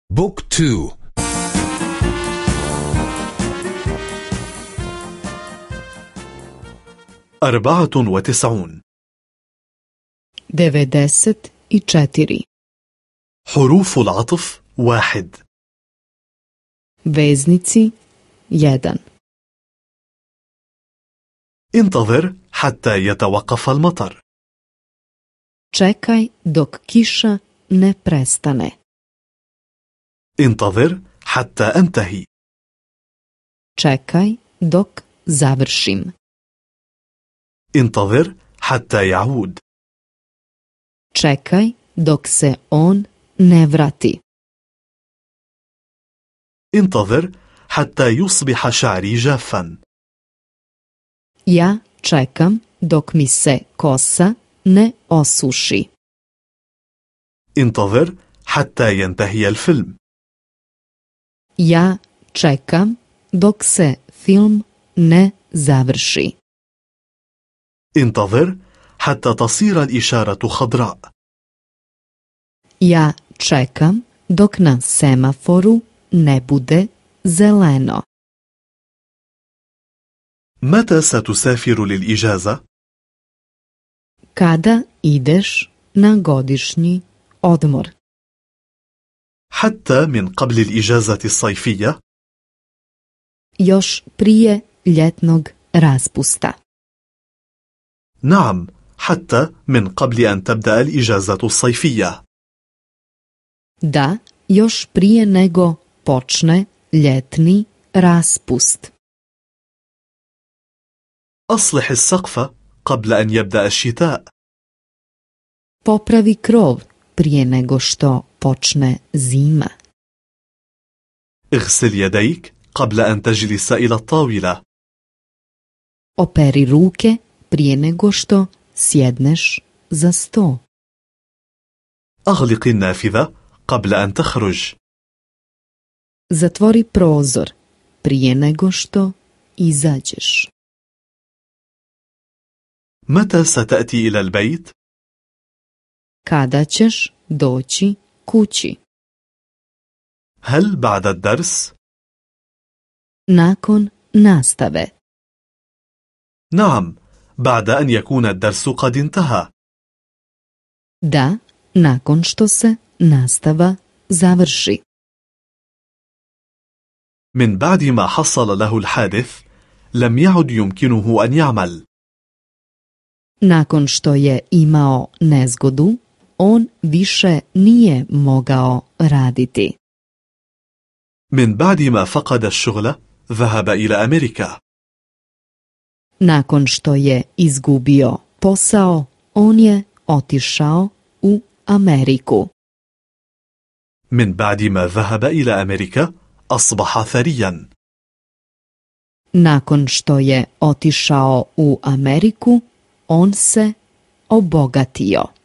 بوك تو. 94. 94. حروف العطف 1. Veznici 1. انتظر حتى يتوقف المطر. Čekaj dok kiša ne prestane. انتظر حتى أنتهي. Čekaj dok završim. انتظر حتى يعود. Čekaj dok se on ne vrati. انتظر حتى يصبح شعري جافا. Ja čekam dok mi se kosa ne osuši. انتظر حتى ينتهي الفيلم. Ja čekam dok se film ne završi. انتظر حتى تصير الإشارة خضراء. Ja čekam dok na semaforu ne bude zeleno. متى ستسافر للإجازة؟ Kada ideš na godišnji odmor? حتى من قبل الإجازة الصيفية؟ Još prije ljetnog raspusta. نعم، حتى من قبل أن تبدأ الإجازة الصيفية. Da, još prije nego počne ljetni raspust. أصلح السقف قبل أن يبدأ الشتاء. Popravi krov prije nego što počne zima. اغسل يديك قبل أن تجلس إلى الطاولة. Operi ruke prije nego što sjedneš za sto. أغلق النافذة قبل أن تخرج. Zatvori prozor prije nego što izađeš. متى ستأتي إلى البيت؟ Kada ćeš doći kući? هل بعد الدرس؟ Nakon nastave. نعم، بعد أن يكون الدرس قد انتهى. Da, nakon što se nastava završi. من بعد ما حصل له الحادث لم يعد يمكنه أن يعمل. Nakon što je imao nezgodu, on više nije mogao raditi. من بعد ما فقد الشغل ذهب إلى أمريكا. Nakon što je izgubio posao, on je otišao u Ameriku. من بعد ما ذهب إلى أمريكا أصبح ثريا. Nakon što je otišao u Ameriku, on se obogatio.